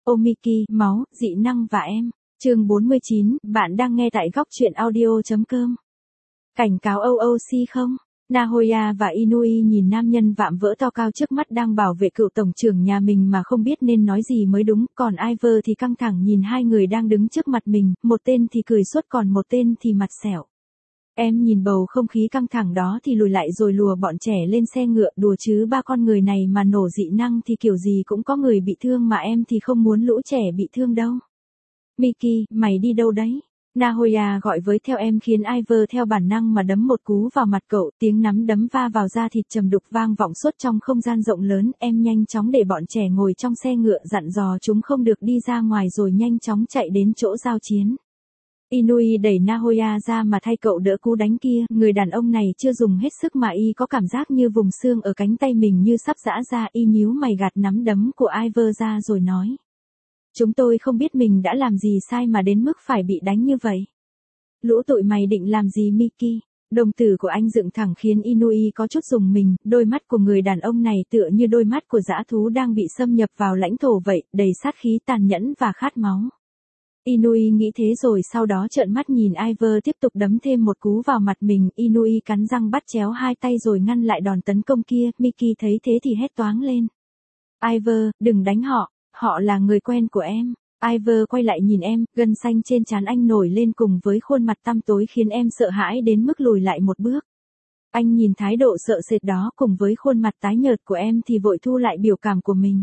Omiki, máu, dị năng và em. Chương 49, bạn đang nghe tại góc truyện audio.com. Cảnh cáo OOC không? Nahoya và Inui nhìn nam nhân vạm vỡ to cao trước mắt đang bảo vệ cựu tổng trưởng nhà mình mà không biết nên nói gì mới đúng, còn Iver thì căng thẳng nhìn hai người đang đứng trước mặt mình, một tên thì cười suốt còn một tên thì mặt sẹo. Em nhìn bầu không khí căng thẳng đó thì lùi lại rồi lùa bọn trẻ lên xe ngựa, đùa chứ ba con người này mà nổ dị năng thì kiểu gì cũng có người bị thương mà em thì không muốn lũ trẻ bị thương đâu. Miki, mày đi đâu đấy? Nahoya gọi với theo em khiến Iver theo bản năng mà đấm một cú vào mặt cậu, tiếng nắm đấm va vào da thịt trầm đục vang vọng suốt trong không gian rộng lớn, em nhanh chóng để bọn trẻ ngồi trong xe ngựa dặn dò chúng không được đi ra ngoài rồi nhanh chóng chạy đến chỗ giao chiến. Inui đẩy Nahoya ra mà thay cậu đỡ cú đánh kia, người đàn ông này chưa dùng hết sức mà y có cảm giác như vùng xương ở cánh tay mình như sắp giã ra, y nhíu mày gạt nắm đấm của Iver ra rồi nói. Chúng tôi không biết mình đã làm gì sai mà đến mức phải bị đánh như vậy. Lũ tụi mày định làm gì Miki? Đồng tử của anh dựng thẳng khiến Inui có chút rùng mình, đôi mắt của người đàn ông này tựa như đôi mắt của dã thú đang bị xâm nhập vào lãnh thổ vậy, đầy sát khí tàn nhẫn và khát máu. Inui nghĩ thế rồi sau đó trợn mắt nhìn Iver tiếp tục đấm thêm một cú vào mặt mình, Inui cắn răng bắt chéo hai tay rồi ngăn lại đòn tấn công kia, Miki thấy thế thì hét toáng lên. Iver, đừng đánh họ, họ là người quen của em. Iver quay lại nhìn em, gân xanh trên trán anh nổi lên cùng với khuôn mặt tăm tối khiến em sợ hãi đến mức lùi lại một bước. Anh nhìn thái độ sợ sệt đó cùng với khuôn mặt tái nhợt của em thì vội thu lại biểu cảm của mình.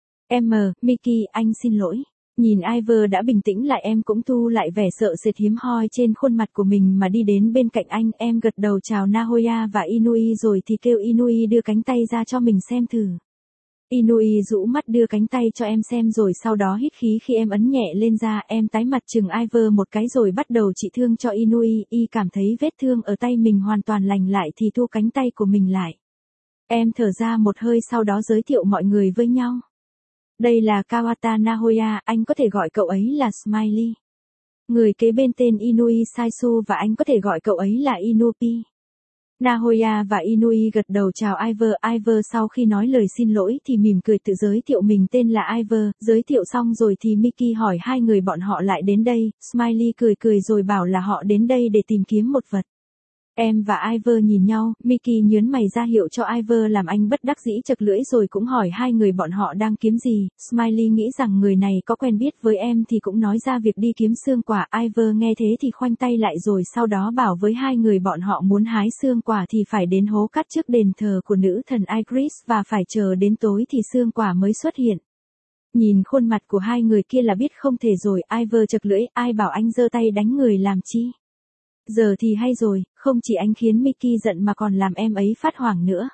Miki, anh xin lỗi. Nhìn Iver đã bình tĩnh lại em cũng thu lại vẻ sợ sệt hiếm hoi trên khuôn mặt của mình mà đi đến bên cạnh anh, em gật đầu chào Nahoya và Inui rồi thì kêu Inui đưa cánh tay ra cho mình xem thử. Inui rũ mắt đưa cánh tay cho em xem rồi sau đó hít khí khi em ấn nhẹ lên da, em tái mặt chừng Iver một cái rồi bắt đầu trị thương cho Inui, y cảm thấy vết thương ở tay mình hoàn toàn lành lại thì thu cánh tay của mình lại. Em thở ra một hơi sau đó giới thiệu mọi người với nhau. Đây là Kawata Nahoya, anh có thể gọi cậu ấy là Smiley. Người kế bên tên Inui Saisu và anh có thể gọi cậu ấy là Inupi. Nahoya và Inui gật đầu chào Iver sau khi nói lời xin lỗi thì mỉm cười tự giới thiệu mình tên là Iver, giới thiệu xong rồi thì Miki hỏi hai người bọn họ lại đến đây, Smiley cười rồi bảo là họ đến đây để tìm kiếm một vật. Em và Iver nhìn nhau, Miki nhớn mày ra hiệu cho Iver làm anh bất đắc dĩ chật lưỡi rồi cũng hỏi hai người bọn họ đang kiếm gì, Smiley nghĩ rằng người này có quen biết với em thì cũng nói ra việc đi kiếm xương quả, Iver nghe thế thì khoanh tay lại rồi sau đó bảo với hai người bọn họ muốn hái xương quả thì phải đến hố cát trước đền thờ của nữ thần Igris và phải chờ đến tối thì xương quả mới xuất hiện. Nhìn khuôn mặt của hai người kia là biết không thể rồi, Iver chật lưỡi, ai bảo anh giơ tay đánh người làm chi. Giờ thì hay rồi, không chỉ anh khiến Miki giận mà còn làm em ấy phát hoảng nữa.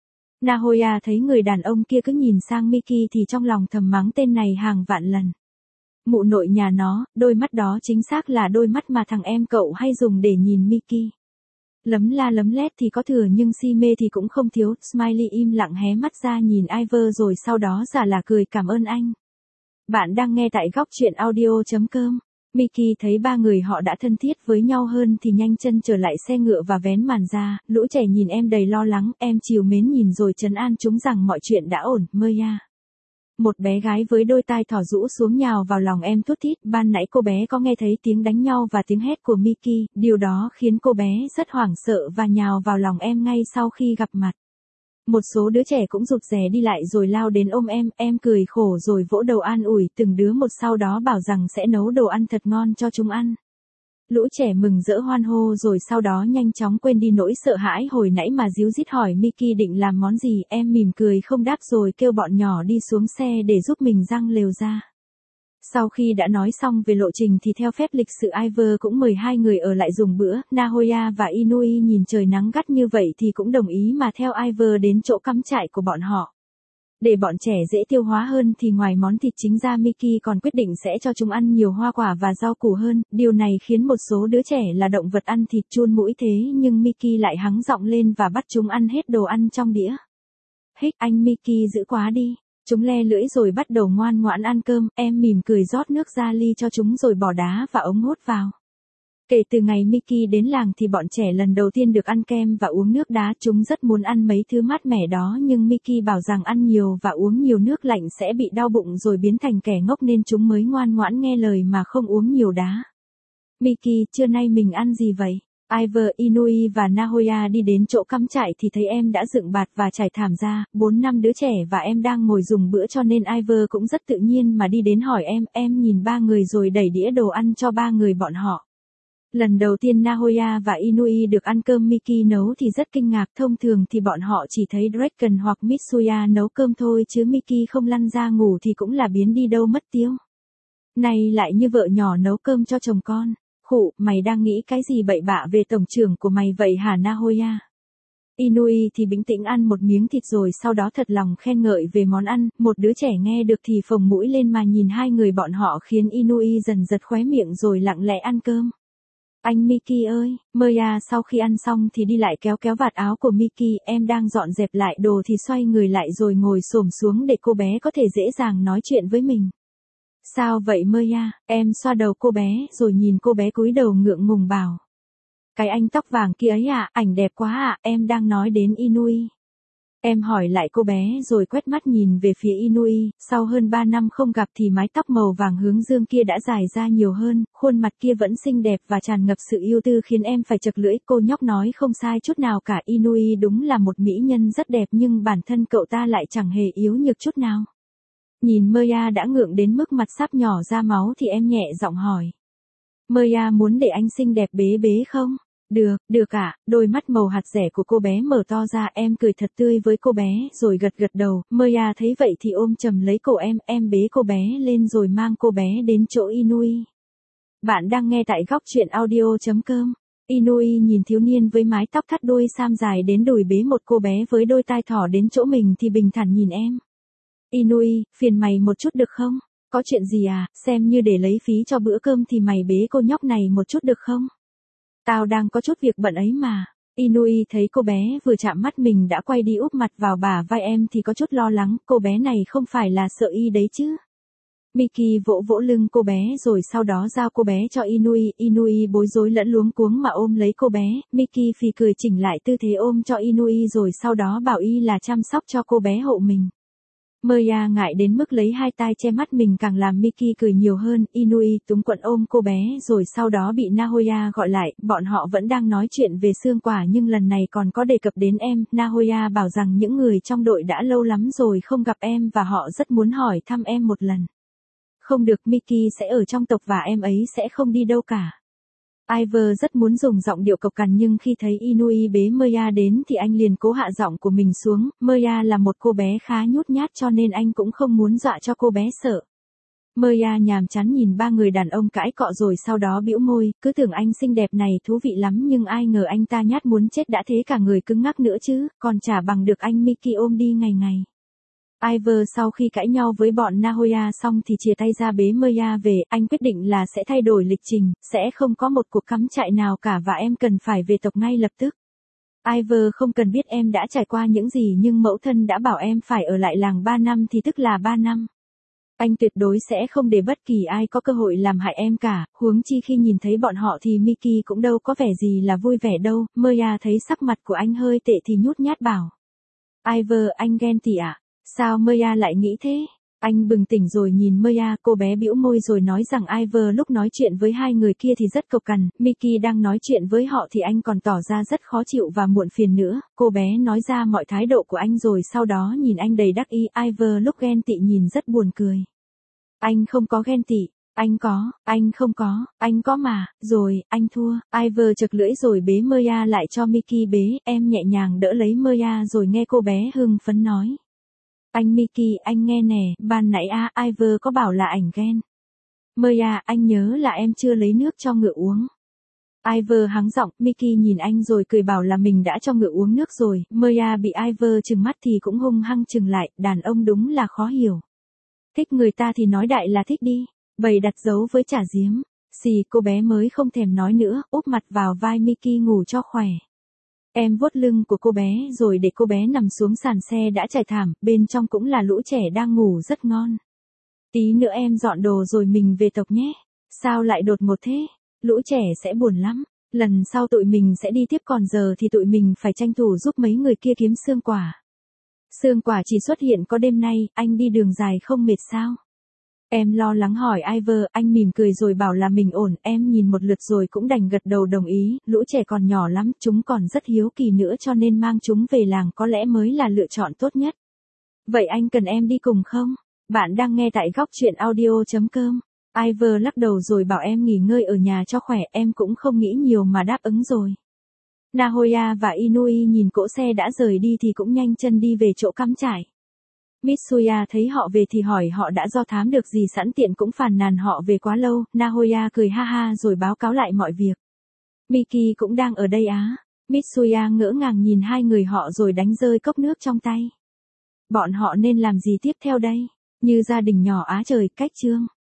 Nahoya thấy người đàn ông kia cứ nhìn sang Miki thì trong lòng thầm mắng tên này hàng vạn lần. Mụ nội nhà nó, đôi mắt đó chính xác là đôi mắt mà thằng em cậu hay dùng để nhìn Miki. Lấm la lấm lét thì có thừa nhưng si mê thì cũng không thiếu, Smiley im lặng hé mắt ra nhìn Iver rồi sau đó giả là cười cảm ơn anh. Bạn đang nghe tại góc truyện audio.com. Miki thấy ba người họ đã thân thiết với nhau hơn thì nhanh chân trở lại xe ngựa và vén màn ra, lũ trẻ nhìn em đầy lo lắng, em trìu mến nhìn rồi trấn an chúng rằng mọi chuyện đã ổn, Maya. Một bé gái với đôi tai thỏ rũ xuống nhào vào lòng em thút thít, ban nãy cô bé có nghe thấy tiếng đánh nhau và tiếng hét của Miki, điều đó khiến cô bé rất hoảng sợ và nhào vào lòng em ngay sau khi gặp mặt. Một số đứa trẻ cũng rụt rè đi lại rồi lao đến ôm em cười khổ rồi vỗ đầu an ủi từng đứa một sau đó bảo rằng sẽ nấu đồ ăn thật ngon cho chúng ăn. Lũ trẻ mừng rỡ hoan hô rồi sau đó nhanh chóng quên đi nỗi sợ hãi hồi nãy mà díu dít hỏi Miki định làm món gì, em mỉm cười không đáp rồi kêu bọn nhỏ đi xuống xe để giúp mình răng lều ra. Sau khi đã nói xong về lộ trình thì theo phép lịch sự Iver cũng mời hai người ở lại dùng bữa, Nahoya và Inui nhìn trời nắng gắt như vậy thì cũng đồng ý mà theo Iver đến chỗ cắm trại của bọn họ. Để bọn trẻ dễ tiêu hóa hơn thì ngoài món thịt chính ra Miki còn quyết định sẽ cho chúng ăn nhiều hoa quả và rau củ hơn, điều này khiến một số đứa trẻ là động vật ăn thịt chun mũi thế nhưng Miki lại hắng giọng lên và bắt chúng ăn hết đồ ăn trong đĩa. Hích anh Miki dữ quá đi. Chúng le lưỡi rồi bắt đầu ngoan ngoãn ăn cơm, em mỉm cười rót nước ra ly cho chúng rồi bỏ đá và ống hút vào. Kể từ ngày Mickey đến làng thì bọn trẻ lần đầu tiên được ăn kem và uống nước đá, chúng rất muốn ăn mấy thứ mát mẻ đó nhưng Mickey bảo rằng ăn nhiều và uống nhiều nước lạnh sẽ bị đau bụng rồi biến thành kẻ ngốc nên chúng mới ngoan ngoãn nghe lời mà không uống nhiều đá. Mickey, trưa nay mình ăn gì vậy? Ivor, Inui và Nahoya đi đến chỗ cắm trại thì thấy em đã dựng bạt và trải thảm ra, 4-5 đứa trẻ và em đang ngồi dùng bữa cho nên Ivor cũng rất tự nhiên mà đi đến hỏi em nhìn ba người rồi đẩy đĩa đồ ăn cho ba người bọn họ. Lần đầu tiên Nahoya và Inui được ăn cơm Mickey nấu thì rất kinh ngạc, thông thường thì bọn họ chỉ thấy Draken hoặc Mitsuya nấu cơm thôi chứ Mickey không lăn ra ngủ thì cũng là biến đi đâu mất tiêu. Này lại như vợ nhỏ nấu cơm cho chồng con. Khụ, mày đang nghĩ cái gì bậy bạ về tổng trưởng của mày vậy hả Nahoya? Inui thì bình tĩnh ăn một miếng thịt rồi sau đó thật lòng khen ngợi về món ăn, một đứa trẻ nghe được thì phồng mũi lên mà nhìn hai người bọn họ khiến Inui dần giật khóe miệng rồi lặng lẽ ăn cơm. Anh Mickey ơi, Maya sau khi ăn xong thì đi lại kéo kéo vạt áo của Mickey, em đang dọn dẹp lại đồ thì xoay người lại rồi ngồi xổm xuống để cô bé có thể dễ dàng nói chuyện với mình. Sao vậy Maya? Em xoa đầu cô bé rồi nhìn cô bé cúi đầu ngượng ngùng bảo. Cái anh tóc vàng kia ấy à, ảnh đẹp quá à, em đang nói đến Inui. Em hỏi lại cô bé rồi quét mắt nhìn về phía Inui, sau hơn 3 năm không gặp thì mái tóc màu vàng hướng dương kia đã dài ra nhiều hơn, khuôn mặt kia vẫn xinh đẹp và tràn ngập sự yêu tư khiến em phải chật lưỡi, cô nhóc nói không sai chút nào cả, Inui đúng là một mỹ nhân rất đẹp nhưng bản thân cậu ta lại chẳng hề yếu nhược chút nào. Nhìn Maya đã ngượng đến mức mặt sắp nhỏ ra máu thì em nhẹ giọng hỏi. Maya muốn để anh xinh đẹp bế bế không? Được ạ, đôi mắt màu hạt dẻ của cô bé mở to ra em cười thật tươi với cô bé rồi gật gật đầu, Maya thấy vậy thì ôm chầm lấy cổ em bế cô bé lên rồi mang cô bé đến chỗ Inui. Bạn đang nghe tại góc truyện audio.com. Inui nhìn thiếu niên với mái tóc thắt đuôi sam dài đến đùi bế một cô bé với đôi tai thỏ đến chỗ mình thì bình thản nhìn em. Inui, phiền mày một chút được không? Có chuyện gì à, xem như để lấy phí cho bữa cơm thì mày bế cô nhóc này một chút được không? Tao đang có chút việc bận ấy mà. Inui thấy cô bé vừa chạm mắt mình đã quay đi úp mặt vào bả vai em thì có chút lo lắng, cô bé này không phải là sợ y đấy chứ. Mickey vỗ vỗ lưng cô bé rồi sau đó giao cô bé cho Inui bối rối lẫn luống cuống mà ôm lấy cô bé, Mickey phì cười chỉnh lại tư thế ôm cho Inui rồi sau đó bảo y là chăm sóc cho cô bé hộ mình. Maya ngại đến mức lấy hai tay che mắt mình càng làm Mickey cười nhiều hơn, Inui túng quẫn ôm cô bé rồi sau đó bị Nahoya gọi lại, bọn họ vẫn đang nói chuyện về xương quả nhưng lần này còn có đề cập đến em, Nahoya bảo rằng những người trong đội đã lâu lắm rồi không gặp em và họ rất muốn hỏi thăm em một lần. Không được, Mickey sẽ ở trong tộc và em ấy sẽ không đi đâu cả. Ivor rất muốn dùng giọng điệu cộc cằn nhưng khi thấy Inui bế Maya đến thì anh liền cố hạ giọng của mình xuống, Maya là một cô bé khá nhút nhát cho nên anh cũng không muốn dọa cho cô bé sợ. Maya nhàm chán nhìn ba người đàn ông cãi cọ rồi sau đó bĩu môi, cứ tưởng anh xinh đẹp này thú vị lắm nhưng ai ngờ anh ta nhát muốn chết đã thế cả người cứng ngắc nữa chứ, còn chả bằng được anh Mickey ôm đi ngày ngày. Ivor sau khi cãi nhau với bọn Nahoya xong thì chia tay ra bế Maya về, anh quyết định là sẽ thay đổi lịch trình, sẽ không có một cuộc cắm trại nào cả và em cần phải về tộc ngay lập tức. Ivor không cần biết em đã trải qua những gì nhưng mẫu thân đã bảo em phải ở lại làng 3 năm thì tức là 3 năm. Anh tuyệt đối sẽ không để bất kỳ ai có cơ hội làm hại em cả, huống chi khi nhìn thấy bọn họ thì Mickey cũng đâu có vẻ gì là vui vẻ đâu, Maya thấy sắc mặt của anh hơi tệ thì nhút nhát bảo. Ivor, anh ghen tị ạ? Sao Maya lại nghĩ thế? Anh bừng tỉnh rồi nhìn Maya, cô bé bĩu môi rồi nói rằng Ivor lúc nói chuyện với hai người kia thì rất cộc cằn, Mickey đang nói chuyện với họ thì anh còn tỏ ra rất khó chịu và muộn phiền nữa, cô bé nói ra mọi thái độ của anh rồi sau đó nhìn anh đầy đắc ý, Ivor lúc ghen tị nhìn rất buồn cười. Anh không có ghen tị. Anh không có, anh có mà, rồi, anh thua, Ivor chực lưỡi rồi bế Maya lại cho Mickey bế, em nhẹ nhàng đỡ lấy Maya rồi nghe cô bé hưng phấn nói. Anh Mickey, anh nghe nè, ban nãy Ivor có bảo là ảnh ghen. Maya, anh nhớ là em chưa lấy nước cho ngựa uống. Ivor hắng giọng, Mickey nhìn anh rồi cười bảo là mình đã cho ngựa uống nước rồi, Maya bị Ivor trừng mắt thì cũng hung hăng trừng lại, đàn ông đúng là khó hiểu. Thích người ta thì nói đại là thích đi, bày đặt dấu với chả giếm. Xì, cô bé mới không thèm nói nữa, úp mặt vào vai Mickey ngủ cho khỏe. Em vuốt lưng của cô bé rồi để cô bé nằm xuống sàn xe đã trải thảm, bên trong cũng là lũ trẻ đang ngủ rất ngon. Tí nữa em dọn đồ rồi mình về tộc nhé. Sao lại đột ngột thế? Lũ trẻ sẽ buồn lắm. Lần sau tụi mình sẽ đi tiếp, còn giờ thì tụi mình phải tranh thủ giúp mấy người kia kiếm xương quả. Xương quả chỉ xuất hiện có đêm nay, anh đi đường dài không mệt sao? Em lo lắng hỏi Ivor, anh mỉm cười rồi bảo là mình ổn, em nhìn một lượt rồi cũng đành gật đầu đồng ý, lũ trẻ còn nhỏ lắm, chúng còn rất hiếu kỳ nữa cho nên mang chúng về làng có lẽ mới là lựa chọn tốt nhất. Vậy anh cần em đi cùng không? Bạn đang nghe tại góc truyện audio.com. Ivor lắc đầu rồi bảo em nghỉ ngơi ở nhà cho khỏe, em cũng không nghĩ nhiều mà đáp ứng rồi. Nahoya và Inui nhìn cỗ xe đã rời đi thì cũng nhanh chân đi về chỗ cắm trại. Mitsuya thấy họ về thì hỏi họ đã do thám được gì, sẵn tiện cũng phàn nàn họ về quá lâu. Nahoya cười ha ha rồi báo cáo lại mọi việc. Miki cũng đang ở đây á. Mitsuya ngỡ ngàng nhìn hai người họ rồi đánh rơi cốc nước trong tay. Bọn họ nên làm gì tiếp theo đây? Như gia đình nhỏ á trời, cách chương.